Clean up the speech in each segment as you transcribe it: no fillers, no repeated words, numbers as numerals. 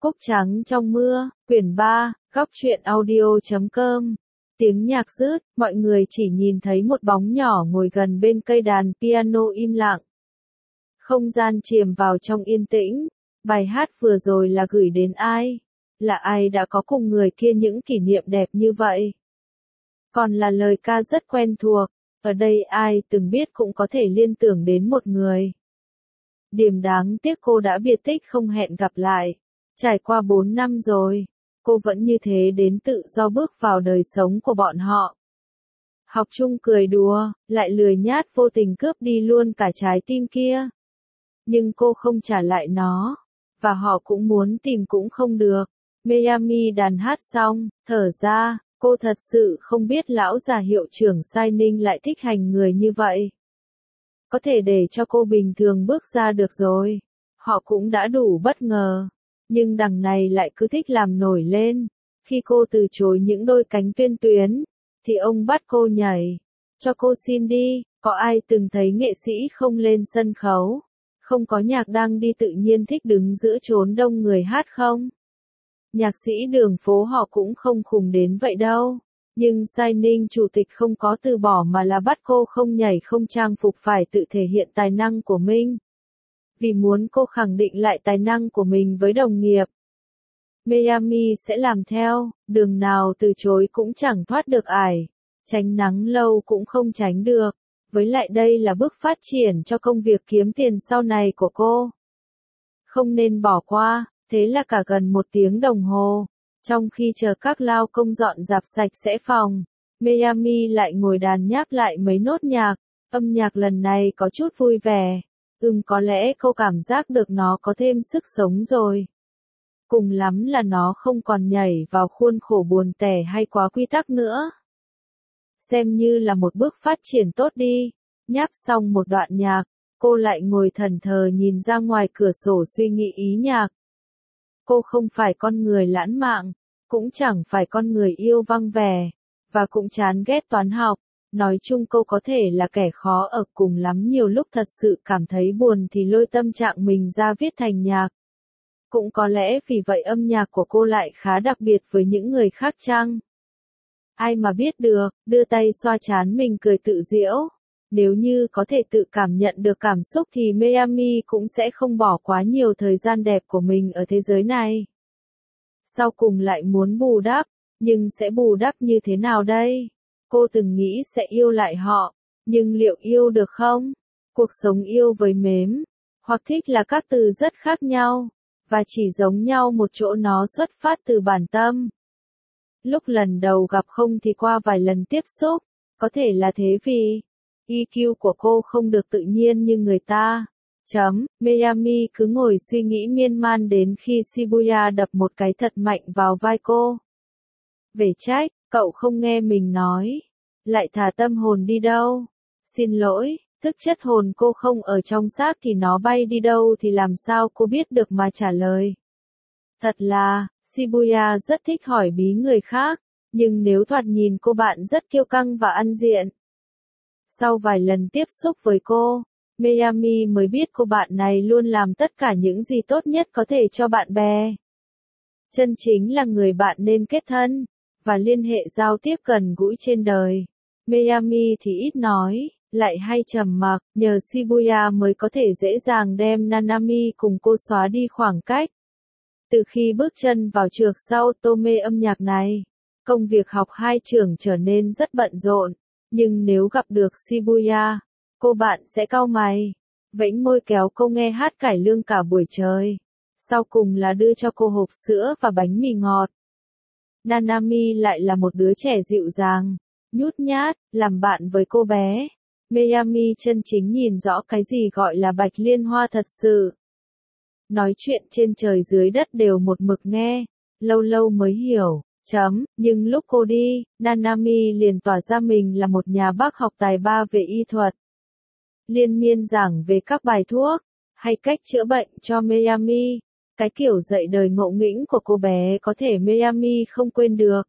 Cúc trắng trong mưa, quyển 3, góc truyện audio.com. Tiếng nhạc rứt, mọi người chỉ nhìn thấy một bóng nhỏ ngồi gần bên cây đàn piano im lặng. Không gian chìm vào trong yên tĩnh. Bài hát vừa rồi là gửi đến ai? Là ai đã có cùng người kia những kỷ niệm đẹp như vậy? Còn là lời ca rất quen thuộc, ở đây ai từng biết cũng có thể liên tưởng đến một người. Điểm đáng tiếc cô đã biệt tích không hẹn gặp lại. Trải qua 4 năm rồi, cô vẫn như thế đến tự do bước vào đời sống của bọn họ. Học chung cười đùa, lại lười nhát vô tình cướp đi luôn cả trái tim kia. Nhưng cô không trả lại nó, và họ cũng muốn tìm cũng không được. Miami đàn hát xong, thở ra, cô thật sự không biết lão già hiệu trưởng Sai Ninh lại thích hành người như vậy. Có thể để cho cô bình thường bước ra được rồi. Họ cũng đã đủ bất ngờ. Nhưng đằng này lại cứ thích làm nổi lên. Khi cô từ chối những đôi cánh viên tuyến, thì ông bắt cô nhảy. Cho cô xin đi, có ai từng thấy nghệ sĩ không lên sân khấu? Không có nhạc đang đi tự nhiên thích đứng giữa chốn đông người hát không? Nhạc sĩ đường phố họ cũng không khùng đến vậy đâu. Nhưng Sai Ninh chủ tịch không có từ bỏ mà là bắt cô không nhảy không trang phục phải tự thể hiện tài năng của mình. Vì muốn cô khẳng định lại tài năng của mình với đồng nghiệp. Miami sẽ làm theo, đường nào từ chối cũng chẳng thoát được ải. Tránh nắng lâu cũng không tránh được. Với lại đây là bước phát triển cho công việc kiếm tiền sau này của cô. Không nên bỏ qua, thế là cả gần 1 tiếng đồng hồ. Trong khi chờ các lao công dọn dẹp sạch sẽ phòng, Miami lại ngồi đàn nháp lại mấy nốt nhạc. Âm nhạc lần này có chút vui vẻ. Có lẽ cô cảm giác được nó có thêm sức sống rồi. Cùng lắm là nó không còn nhảy vào khuôn khổ buồn tẻ hay quá quy tắc nữa. Xem như là một bước phát triển tốt đi. Nháp xong một đoạn nhạc, cô lại ngồi thẫn thờ nhìn ra ngoài cửa sổ suy nghĩ ý nhạc. Cô không phải con người lãng mạn, cũng chẳng phải con người yêu văng vẻ, và cũng chán ghét toán học. Nói chung cô có thể là kẻ khó ở, cùng lắm nhiều lúc thật sự cảm thấy buồn thì lôi tâm trạng mình ra viết thành nhạc. Cũng có lẽ vì vậy âm nhạc của cô lại khá đặc biệt với những người khác chăng? Ai mà biết được, đưa tay xoa trán mình cười tự giễu. Nếu như có thể tự cảm nhận được cảm xúc thì Miami cũng sẽ không bỏ quá nhiều thời gian đẹp của mình ở thế giới này. Sau cùng lại muốn bù đắp, nhưng sẽ bù đắp như thế nào đây? Cô từng nghĩ sẽ yêu lại họ, nhưng liệu yêu được không? Cuộc sống yêu với mến, hoặc thích là các từ rất khác nhau, và chỉ giống nhau một chỗ nó xuất phát từ bản tâm. Lúc lần đầu gặp không thì qua vài lần tiếp xúc, có thể là thế vì EQ của cô không được tự nhiên như người ta. Miami cứ ngồi suy nghĩ miên man đến khi Shibuya đập một cái thật mạnh vào vai cô. Về trách, cậu không nghe mình nói. Lại thả tâm hồn đi đâu? Xin lỗi, tức chất hồn cô không ở trong xác thì nó bay đi đâu thì làm sao cô biết được mà trả lời. Thật là, Shibuya rất thích hỏi bí người khác, nhưng nếu thoạt nhìn cô bạn rất kiêu căng và ăn diện. Sau vài lần tiếp xúc với cô, Miami mới biết cô bạn này luôn làm tất cả những gì tốt nhất có thể cho bạn bè. Chân chính là người bạn nên kết thân, và liên hệ giao tiếp gần gũi trên đời. Miami thì ít nói, lại hay trầm mặc, nhờ Shibuya mới có thể dễ dàng đem Nanami cùng cô xóa đi khoảng cách. Từ khi bước chân vào trường sau tô mê âm nhạc này, công việc học hai trường trở nên rất bận rộn, nhưng nếu gặp được Shibuya, cô bạn sẽ cau mày, vẫy môi kéo cô nghe hát cải lương cả buổi trời. Sau cùng là đưa cho cô hộp sữa và bánh mì ngọt. Nanami lại là một đứa trẻ dịu dàng, nhút nhát, làm bạn với cô bé. Miami chân chính nhìn rõ cái gì gọi là bạch liên hoa thật sự. Nói chuyện trên trời dưới đất đều một mực nghe, lâu lâu mới hiểu. Nhưng lúc cô đi, Nanami liền tỏ ra mình là một nhà bác học tài ba về y thuật. Liên miên giảng về các bài thuốc, hay cách chữa bệnh cho Miami. Cái kiểu dạy đời ngộ nghĩnh của cô bé có thể Miami không quên được.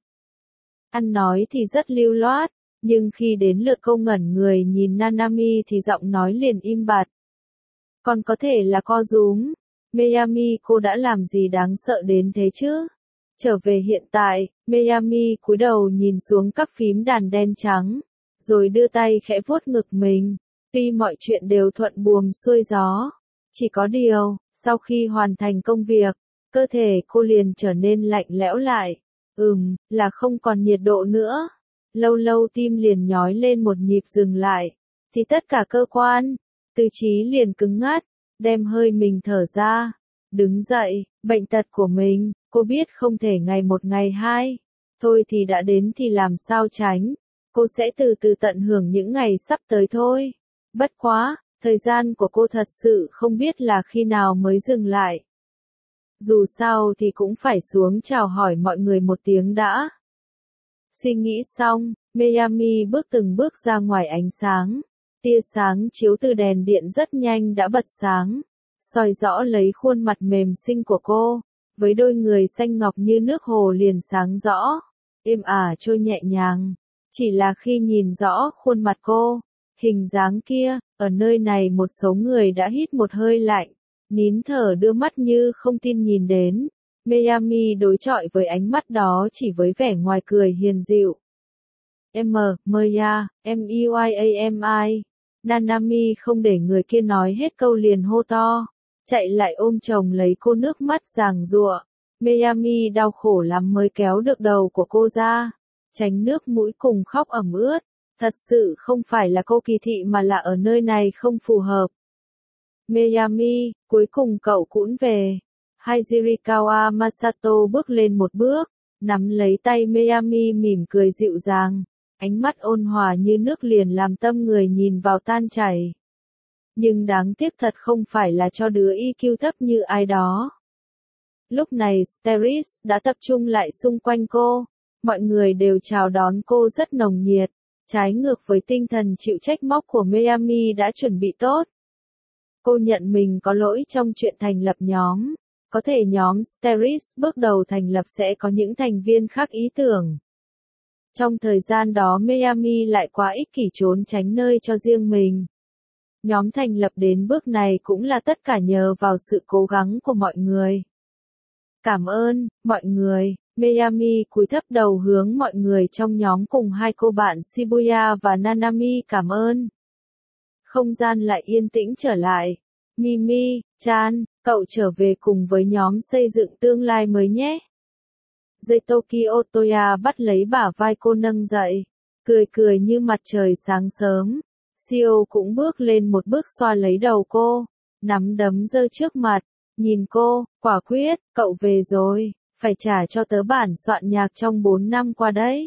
Ăn nói thì rất lưu loát, nhưng khi đến lượt cô ngẩn người nhìn Nanami thì giọng nói liền im bặt. Còn có thể là co rúm, Miami, cô đã làm gì đáng sợ đến thế chứ? Trở về hiện tại, Miami cúi đầu nhìn xuống các phím đàn đen trắng, rồi đưa tay khẽ vuốt ngực mình. Tuy mọi chuyện đều thuận buồm xuôi gió, chỉ có điều, sau khi hoàn thành công việc, cơ thể cô liền trở nên lạnh lẽo lại. Là không còn nhiệt độ nữa. Lâu lâu tim liền nhói lên một nhịp dừng lại, thì tất cả cơ quan, tư trí liền cứng ngắt, đem hơi mình thở ra. Đứng dậy, bệnh tật của mình, cô biết không thể ngày một ngày hai. Thôi thì đã đến thì làm sao tránh. Cô sẽ từ từ tận hưởng những ngày sắp tới thôi. Bất quá, thời gian của cô thật sự không biết là khi nào mới dừng lại. Dù sao thì cũng phải xuống chào hỏi mọi người một tiếng đã. Suy nghĩ xong, Miami bước từng bước ra ngoài ánh sáng. Tia sáng chiếu từ đèn điện rất nhanh đã bật sáng, soi rõ lấy khuôn mặt mềm xinh của cô, với đôi người xanh ngọc như nước hồ liền sáng rõ, êm ả trôi nhẹ nhàng. Chỉ là khi nhìn rõ khuôn mặt cô, hình dáng kia, ở nơi này một số người đã hít một hơi lạnh, nín thở đưa mắt như không tin nhìn đến. Miami đối chọi với ánh mắt đó chỉ với vẻ ngoài cười hiền dịu. Maya, Muyami. Nanami không để người kia nói hết câu liền hô to, chạy lại ôm chồng lấy cô nước mắt giằng giụa. Miami đau khổ lắm mới kéo được đầu của cô ra, tránh nước mũi cùng khóc ẩm ướt. Thật sự không phải là cô kỳ thị mà là ở nơi này không phù hợp. Miami, cuối cùng cậu cũng về. Hajirikawa Masato bước lên một bước, nắm lấy tay Miami mỉm cười dịu dàng, ánh mắt ôn hòa như nước liền làm tâm người nhìn vào tan chảy. Nhưng đáng tiếc thật không phải là cho đứa EQ thấp như ai đó. Lúc này Steris đã tập trung lại xung quanh cô, mọi người đều chào đón cô rất nồng nhiệt, trái ngược với tinh thần chịu trách móc của Miami đã chuẩn bị tốt. Cô nhận mình có lỗi trong chuyện thành lập nhóm. Có thể nhóm Steris bước đầu thành lập sẽ có những thành viên khác ý tưởng. Trong thời gian đó Miami lại quá ích kỷ trốn tránh nơi cho riêng mình. Nhóm thành lập đến bước này cũng là tất cả nhờ vào sự cố gắng của mọi người. Cảm ơn, mọi người. Miami cúi thấp đầu hướng mọi người trong nhóm cùng hai cô bạn Shibuya và Nanami cảm ơn. Không gian lại yên tĩnh trở lại. Mimi, Chan, cậu trở về cùng với nhóm xây dựng tương lai mới nhé. Zeitoki Otoya bắt lấy bả vai cô nâng dậy, cười cười như mặt trời sáng sớm. Shio cũng bước lên một bước xoa lấy đầu cô, nắm đấm giơ trước mặt, nhìn cô, quả quyết, cậu về rồi, phải trả cho tớ bản soạn nhạc trong 4 năm qua đấy.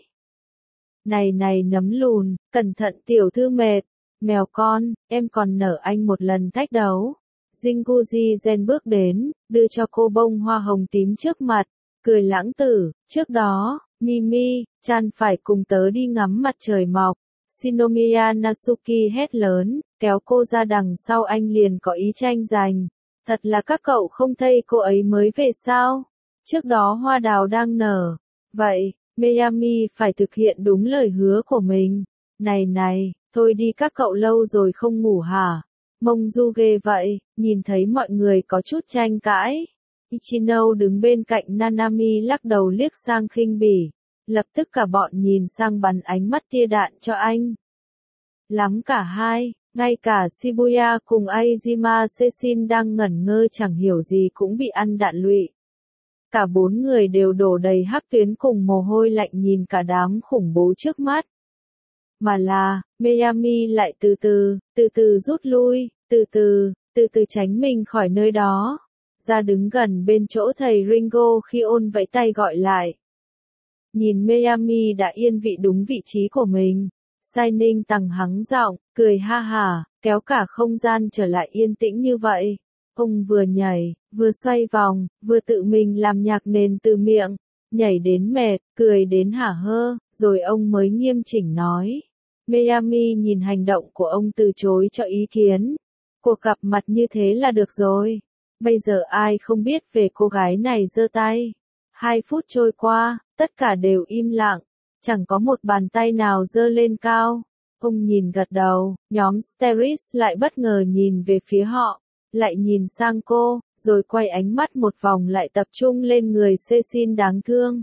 Này nấm lùn, cẩn thận tiểu thư mệt, mèo con, em còn nở anh một lần thách đấu. Jinguji Gen bước đến, đưa cho cô bông hoa hồng tím trước mặt, cười lãng tử, trước đó, Mimi, Chan phải cùng tớ đi ngắm mặt trời mọc. Shinomiya Natsuki hét lớn, kéo cô ra đằng sau anh liền có ý tranh giành. Thật là các cậu không thấy cô ấy mới về sao? Trước đó hoa đào đang nở. Vậy, Miami phải thực hiện đúng lời hứa của mình. Này, thôi đi các cậu lâu rồi không ngủ hả? Mông du ghê vậy, nhìn thấy mọi người có chút tranh cãi. Ichino đứng bên cạnh Nanami lắc đầu liếc sang khinh bỉ. Lập tức cả bọn nhìn sang bắn ánh mắt tia đạn cho anh. Lắm cả hai, ngay cả Shibuya cùng Aizima Seisin đang ngẩn ngơ chẳng hiểu gì cũng bị ăn đạn lụy. Cả 4 người đều đổ đầy hắc tuyến cùng mồ hôi lạnh nhìn cả đám khủng bố trước mắt. Mà là, Miami lại từ từ rút lui, từ từ tránh mình khỏi nơi đó. Ra đứng gần bên chỗ thầy Ringo khi ôn vẫy tay gọi lại. Nhìn Miami đã yên vị đúng vị trí của mình. Shining tăng hắng giọng, cười ha hả, kéo cả không gian trở lại yên tĩnh như vậy. Ông vừa nhảy, vừa xoay vòng, vừa tự mình làm nhạc nền từ miệng. Nhảy đến mệt, cười đến hả hơ, rồi ông mới nghiêm chỉnh nói. Miami nhìn hành động của ông từ chối cho ý kiến. Cuộc gặp mặt như thế là được rồi. Bây giờ ai không biết về cô gái này giơ tay. 2 phút trôi qua, tất cả đều im lặng. Chẳng có một bàn tay nào giơ lên cao. Ông nhìn gật đầu, nhóm Steris lại bất ngờ nhìn về phía họ. Lại nhìn sang cô, rồi quay ánh mắt một vòng lại tập trung lên người Cecil đáng thương.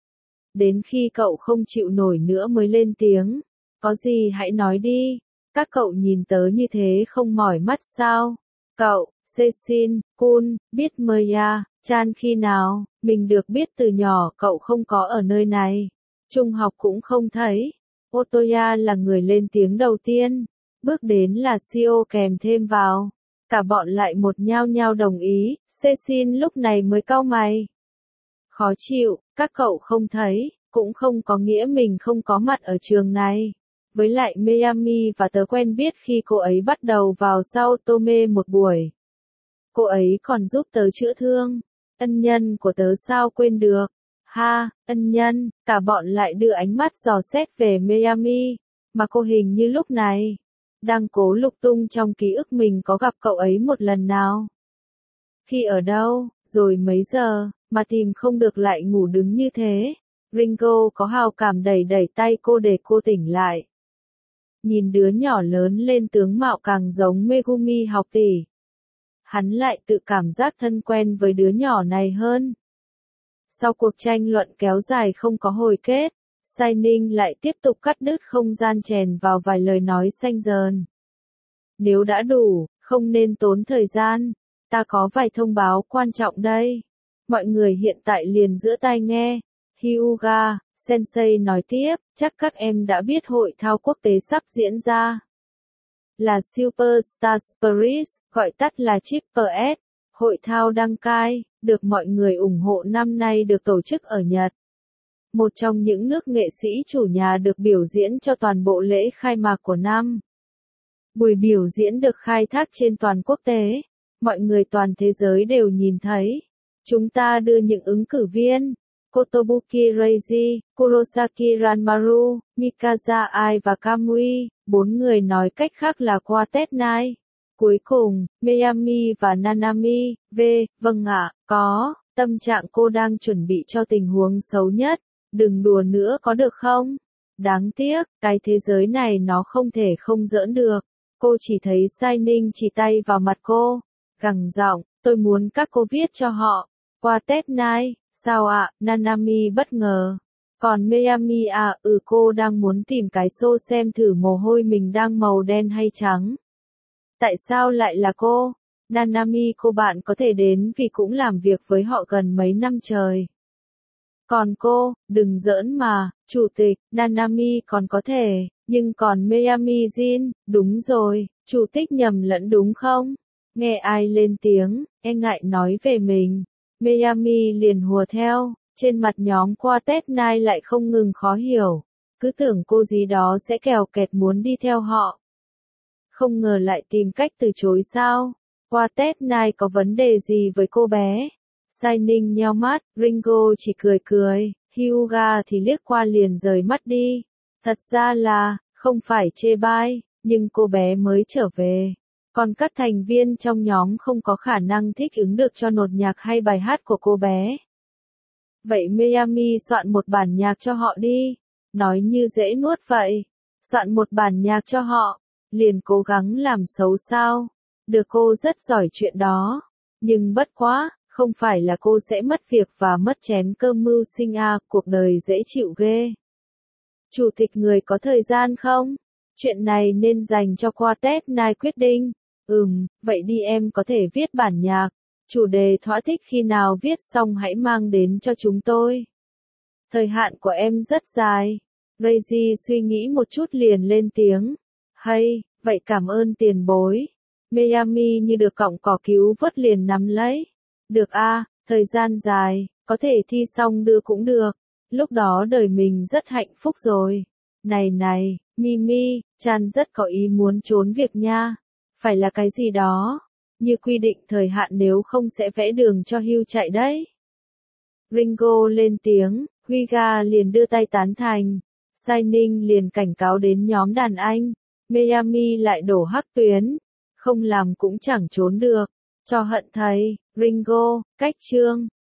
Đến khi cậu không chịu nổi nữa mới lên tiếng, có gì hãy nói đi, các cậu nhìn tớ như thế không mỏi mắt sao? Cậu, Cecil, Kun, biết Maya, Chan khi nào, mình được biết từ nhỏ cậu không có ở nơi này. Trung học cũng không thấy. Otoya là người lên tiếng đầu tiên. Bước đến là Sio kèm thêm vào. Cả bọn lại một nhao nhao đồng ý, Cecil lúc này mới cau mày. Khó chịu, các cậu không thấy, cũng không có nghĩa mình không có mặt ở trường này. Với lại Miami và tớ quen biết khi cô ấy bắt đầu vào sau Tome một buổi. Cô ấy còn giúp tớ chữa thương. Ân nhân của tớ sao quên được. Ha, ân nhân, cả bọn lại đưa ánh mắt dò xét về Miami. Mà cô hình như lúc này đang cố lục tung trong ký ức mình có gặp cậu ấy một lần nào. Khi ở đâu, rồi mấy giờ, mà tìm không được lại ngủ đứng như thế. Ringo có hào cảm đẩy đẩy tay cô để cô tỉnh lại. Nhìn đứa nhỏ lớn lên tướng mạo càng giống Megumi học tỷ. Hắn lại tự cảm giác thân quen với đứa nhỏ này hơn. Sau cuộc tranh luận kéo dài không có hồi kết, Shining lại tiếp tục cắt đứt không gian chèn vào vài lời nói xanh dờn. Nếu đã đủ, không nên tốn thời gian, ta có vài thông báo quan trọng đây. Mọi người hiện tại liền giữ tai nghe. Hyuga, Sensei nói tiếp, chắc các em đã biết hội thao quốc tế sắp diễn ra. Là Superstar Spirit, gọi tắt là Triple S. Hội thao đăng cai, được mọi người ủng hộ năm nay được tổ chức ở Nhật. Một trong những nước nghệ sĩ chủ nhà được biểu diễn cho toàn bộ lễ khai mạc của năm. Buổi biểu diễn được khai thác trên toàn quốc tế. Mọi người toàn thế giới đều nhìn thấy. Chúng ta đưa những ứng cử viên. Kotobuki Reiji, Kurosaki Ranmaru, Mikaza Ai và Kamui, 4 người nói cách khác là Quartet Nine. Cuối cùng, Miami và Nanami, vâng ạ, có, tâm trạng cô đang chuẩn bị cho tình huống xấu nhất, đừng đùa nữa có được không? Đáng tiếc, cái thế giới này nó không thể không giỡn được. Cô chỉ thấy Shining chỉ tay vào mặt cô, gằn giọng, tôi muốn các cô viết cho họ. Quartet Nine, sao ạ? Nanami bất ngờ. Còn Miami cô đang muốn tìm cái xô xem thử mồ hôi mình đang màu đen hay trắng. Tại sao lại là cô? Nanami cô bạn có thể đến vì cũng làm việc với họ gần mấy năm trời. Còn cô, đừng giỡn mà, chủ tịch, Nanami còn có thể, nhưng còn Miami Jin, đúng rồi, chủ tịch nhầm lẫn đúng không? Nghe ai lên tiếng, e ngại nói về mình. Miami liền hùa theo, trên mặt nhóm Quartet Nine lại không ngừng khó hiểu. Cứ tưởng cô gì đó sẽ kèo kẹt muốn đi theo họ. Không ngờ lại tìm cách từ chối sao? Quartet Nine có vấn đề gì với cô bé? Shining nheo mắt, Ringo chỉ cười cười, Hyuga thì liếc qua liền rời mắt đi. Thật ra là, không phải chê bai, nhưng cô bé mới trở về. Còn các thành viên trong nhóm không có khả năng thích ứng được cho nốt nhạc hay bài hát của cô bé. Vậy Miami soạn một bản nhạc cho họ đi. Nói như dễ nuốt vậy. Soạn một bản nhạc cho họ. Liền cố gắng làm xấu sao. Được cô rất giỏi chuyện đó. Nhưng bất quá, không phải là cô sẽ mất việc và mất chén cơm mưu sinh cuộc đời dễ chịu ghê. Chủ tịch người có thời gian không? Chuyện này nên dành cho Quartet Nine quyết định. Vậy đi em có thể viết bản nhạc. Chủ đề thỏa thích khi nào viết xong hãy mang đến cho chúng tôi. Thời hạn của em rất dài. Reiji suy nghĩ một chút liền lên tiếng. Hay, vậy cảm ơn tiền bối. Miami như được cọng cỏ cứu vớt liền nắm lấy. Được thời gian dài, có thể thi xong đưa cũng được. Lúc đó đời mình rất hạnh phúc rồi. Này, Mimi, Chan rất có ý muốn trốn việc nha. Phải là cái gì đó. Như quy định thời hạn nếu không sẽ vẽ đường cho Hugh chạy đấy. Ringo lên tiếng, Hyuga liền đưa tay tán thành. Shining liền cảnh cáo đến nhóm đàn anh. Miami lại đổ hắc tuyến. Không làm cũng chẳng trốn được. Cho hận thầy, Ringo, cách chương.